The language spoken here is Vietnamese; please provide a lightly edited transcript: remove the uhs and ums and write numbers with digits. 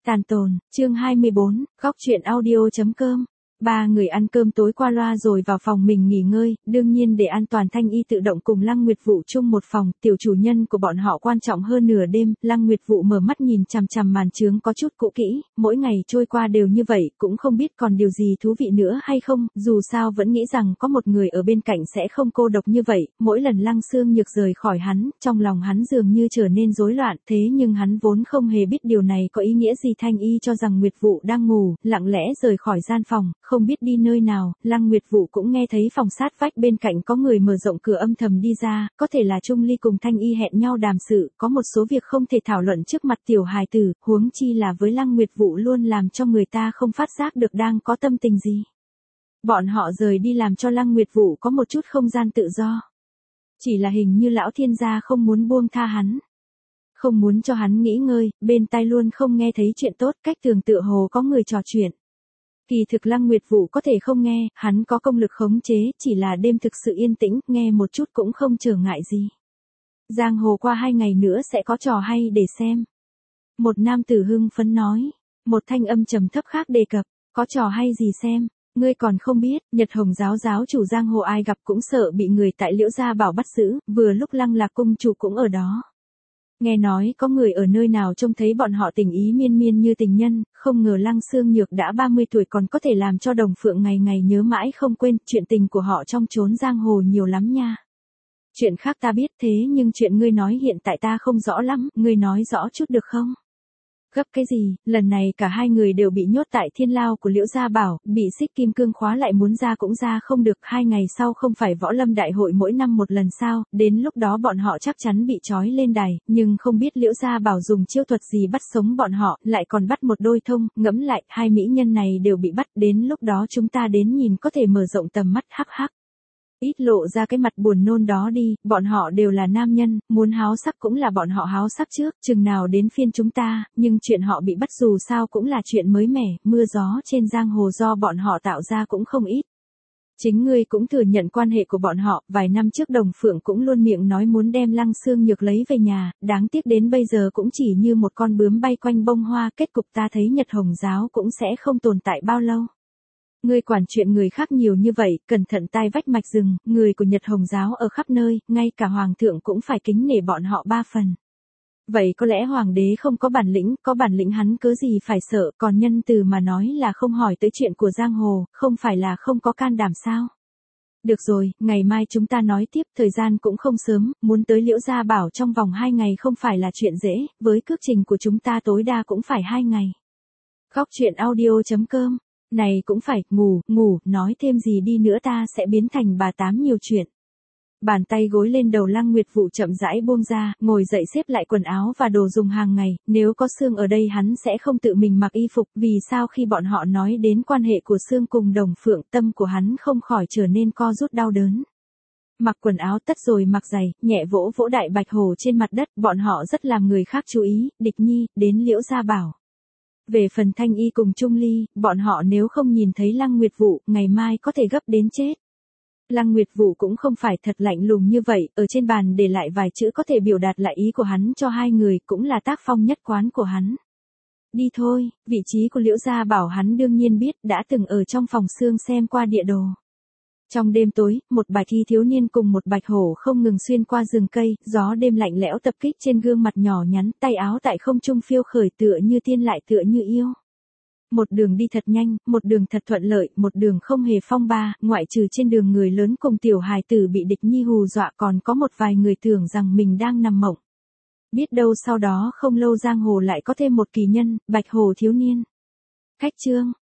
Tàn tồn, chương 24, góc truyện audio.com. Ba người ăn cơm tối qua loa rồi vào phòng mình nghỉ ngơi, đương nhiên để an toàn Thanh Y tự động cùng Lăng Nguyệt Vũ chung một phòng, tiểu chủ nhân của bọn họ quan trọng hơn nửa đêm. Lăng Nguyệt Vũ mở mắt nhìn chằm chằm màn chướng có chút cũ kỹ, mỗi ngày trôi qua đều như vậy, cũng không biết còn điều gì thú vị nữa hay không, dù sao vẫn nghĩ rằng có một người ở bên cạnh sẽ không cô độc như vậy. Mỗi lần Lăng Xương Nhược rời khỏi hắn, trong lòng hắn dường như trở nên rối loạn, thế nhưng hắn vốn không hề biết điều này có ý nghĩa gì. Thanh Y cho rằng Nguyệt Vũ đang ngủ, lặng lẽ rời khỏi gian phòng, không biết đi nơi nào. Lăng Nguyệt Vũ cũng nghe thấy phòng sát vách bên cạnh có người mở rộng cửa âm thầm đi ra, có thể là Trung Ly cùng Thanh Y hẹn nhau đàm sự, có một số việc không thể thảo luận trước mặt tiểu hài tử, huống chi là với Lăng Nguyệt Vũ luôn làm cho người ta không phát giác được đang có tâm tình gì. Bọn họ rời đi làm cho Lăng Nguyệt Vũ có một chút không gian tự do. Chỉ là hình như lão thiên gia không muốn buông tha hắn. Không muốn cho hắn nghỉ ngơi, bên tai luôn không nghe thấy chuyện tốt, cách tường tựa hồ có người trò chuyện. Kỳ thực Lăng Nguyệt Vũ có thể không nghe, hắn có công lực khống chế, chỉ là đêm thực sự yên tĩnh, nghe một chút cũng không trở ngại gì. Giang hồ qua 2 ngày nữa sẽ có trò hay để xem. Một nam tử hưng phấn nói, một thanh âm trầm thấp khác đề cập, có trò hay gì xem, ngươi còn không biết. Nhật Hồng giáo giáo chủ giang hồ ai gặp cũng sợ bị người tại Liễu Gia Bảo bắt giữ, vừa lúc Lăng Lạc cung chủ cũng ở đó. Nghe nói có người ở nơi nào trông thấy bọn họ tình ý miên miên như tình nhân, không ngờ Lăng Xương Nhược đã 30 tuổi còn có thể làm cho Đồng Phượng ngày ngày nhớ mãi không quên. Chuyện tình của họ trong chốn giang hồ nhiều lắm nha. Chuyện khác ta biết, thế nhưng chuyện ngươi nói hiện tại ta không rõ lắm, ngươi nói rõ chút được không? Gấp cái gì, lần này cả hai người đều bị nhốt tại thiên lao của Liễu Gia Bảo, bị xích kim cương khóa lại, muốn ra cũng ra không được. 2 ngày sau không phải võ lâm đại hội mỗi năm một lần sao, đến lúc đó bọn họ chắc chắn bị trói lên đài, nhưng không biết Liễu Gia Bảo dùng chiêu thuật gì bắt sống bọn họ, lại còn bắt một đôi thông. Ngẫm lại, 2 mỹ nhân này đều bị bắt, đến lúc đó chúng ta đến nhìn có thể mở rộng tầm mắt. Hắc hắc. Ít lộ ra cái mặt buồn nôn đó đi, bọn họ đều là nam nhân, muốn háo sắc cũng là bọn họ háo sắc trước, chừng nào đến phiên chúng ta. Nhưng chuyện họ bị bắt dù sao cũng là chuyện mới mẻ, mưa gió trên giang hồ do bọn họ tạo ra cũng không ít. Chính ngươi cũng thừa nhận quan hệ của bọn họ, vài năm trước Đồng Phượng cũng luôn miệng nói muốn đem Lăng Xương Nhược lấy về nhà, đáng tiếc đến bây giờ cũng chỉ như một con bướm bay quanh bông hoa. Kết cục ta thấy Nhật Hồng giáo cũng sẽ không tồn tại bao lâu. Ngươi quản chuyện người khác nhiều như vậy, cẩn thận tai vách mạch rừng, người của Nhật Hồng giáo ở khắp nơi, ngay cả hoàng thượng cũng phải kính nể bọn họ 3 phần. Vậy có lẽ hoàng đế không có bản lĩnh, có bản lĩnh hắn cớ gì phải sợ, còn nhân từ mà nói là không hỏi tới chuyện của giang hồ, không phải là không có can đảm sao? Được rồi, ngày mai chúng ta nói tiếp, thời gian cũng không sớm, muốn tới Liễu Gia Bảo trong vòng 2 ngày không phải là chuyện dễ, với cước trình của chúng ta tối đa cũng phải 2 ngày. Góc truyện audio.com. Này cũng phải, ngủ, nói thêm gì đi nữa ta sẽ biến thành bà tám nhiều chuyện. Bàn tay gối lên đầu Lăng Nguyệt Vũ chậm rãi buông ra, ngồi dậy xếp lại quần áo và đồ dùng hàng ngày, nếu có Sương ở đây hắn sẽ không tự mình mặc y phục, vì sao khi bọn họ nói đến quan hệ của Sương cùng Đồng Phượng, tâm của hắn không khỏi trở nên co rút đau đớn. Mặc quần áo tất rồi mặc giày, nhẹ vỗ vỗ đại bạch hồ trên mặt đất, bọn họ rất làm người khác chú ý. Địch Nhi, đến Liễu Gia Bảo. Về phần Thanh Y cùng Trung Ly, bọn họ nếu không nhìn thấy Lăng Nguyệt Vũ, ngày mai có thể gấp đến chết. Lăng Nguyệt Vũ cũng không phải thật lạnh lùng như vậy, ở trên bàn để lại vài chữ có thể biểu đạt lại ý của hắn cho hai người, cũng là tác phong nhất quán của hắn. Đi thôi, vị trí của Liễu Gia Bảo hắn đương nhiên biết, đã từng ở trong phòng Sương xem qua địa đồ. Trong đêm tối, một bạch y thiếu niên cùng một bạch hổ không ngừng xuyên qua rừng cây, gió đêm lạnh lẽo tập kích trên gương mặt nhỏ nhắn, tay áo tại không trung phiêu khởi tựa như tiên lại tựa như yêu. Một đường đi thật nhanh, một đường thật thuận lợi, một đường không hề phong ba, ngoại trừ trên đường người lớn cùng tiểu hài tử bị Địch Nhi hù dọa, còn có một vài người tưởng rằng mình đang nằm mộng. Biết đâu sau đó không lâu giang hồ lại có thêm một kỳ nhân, bạch hổ thiếu niên. Khách chương.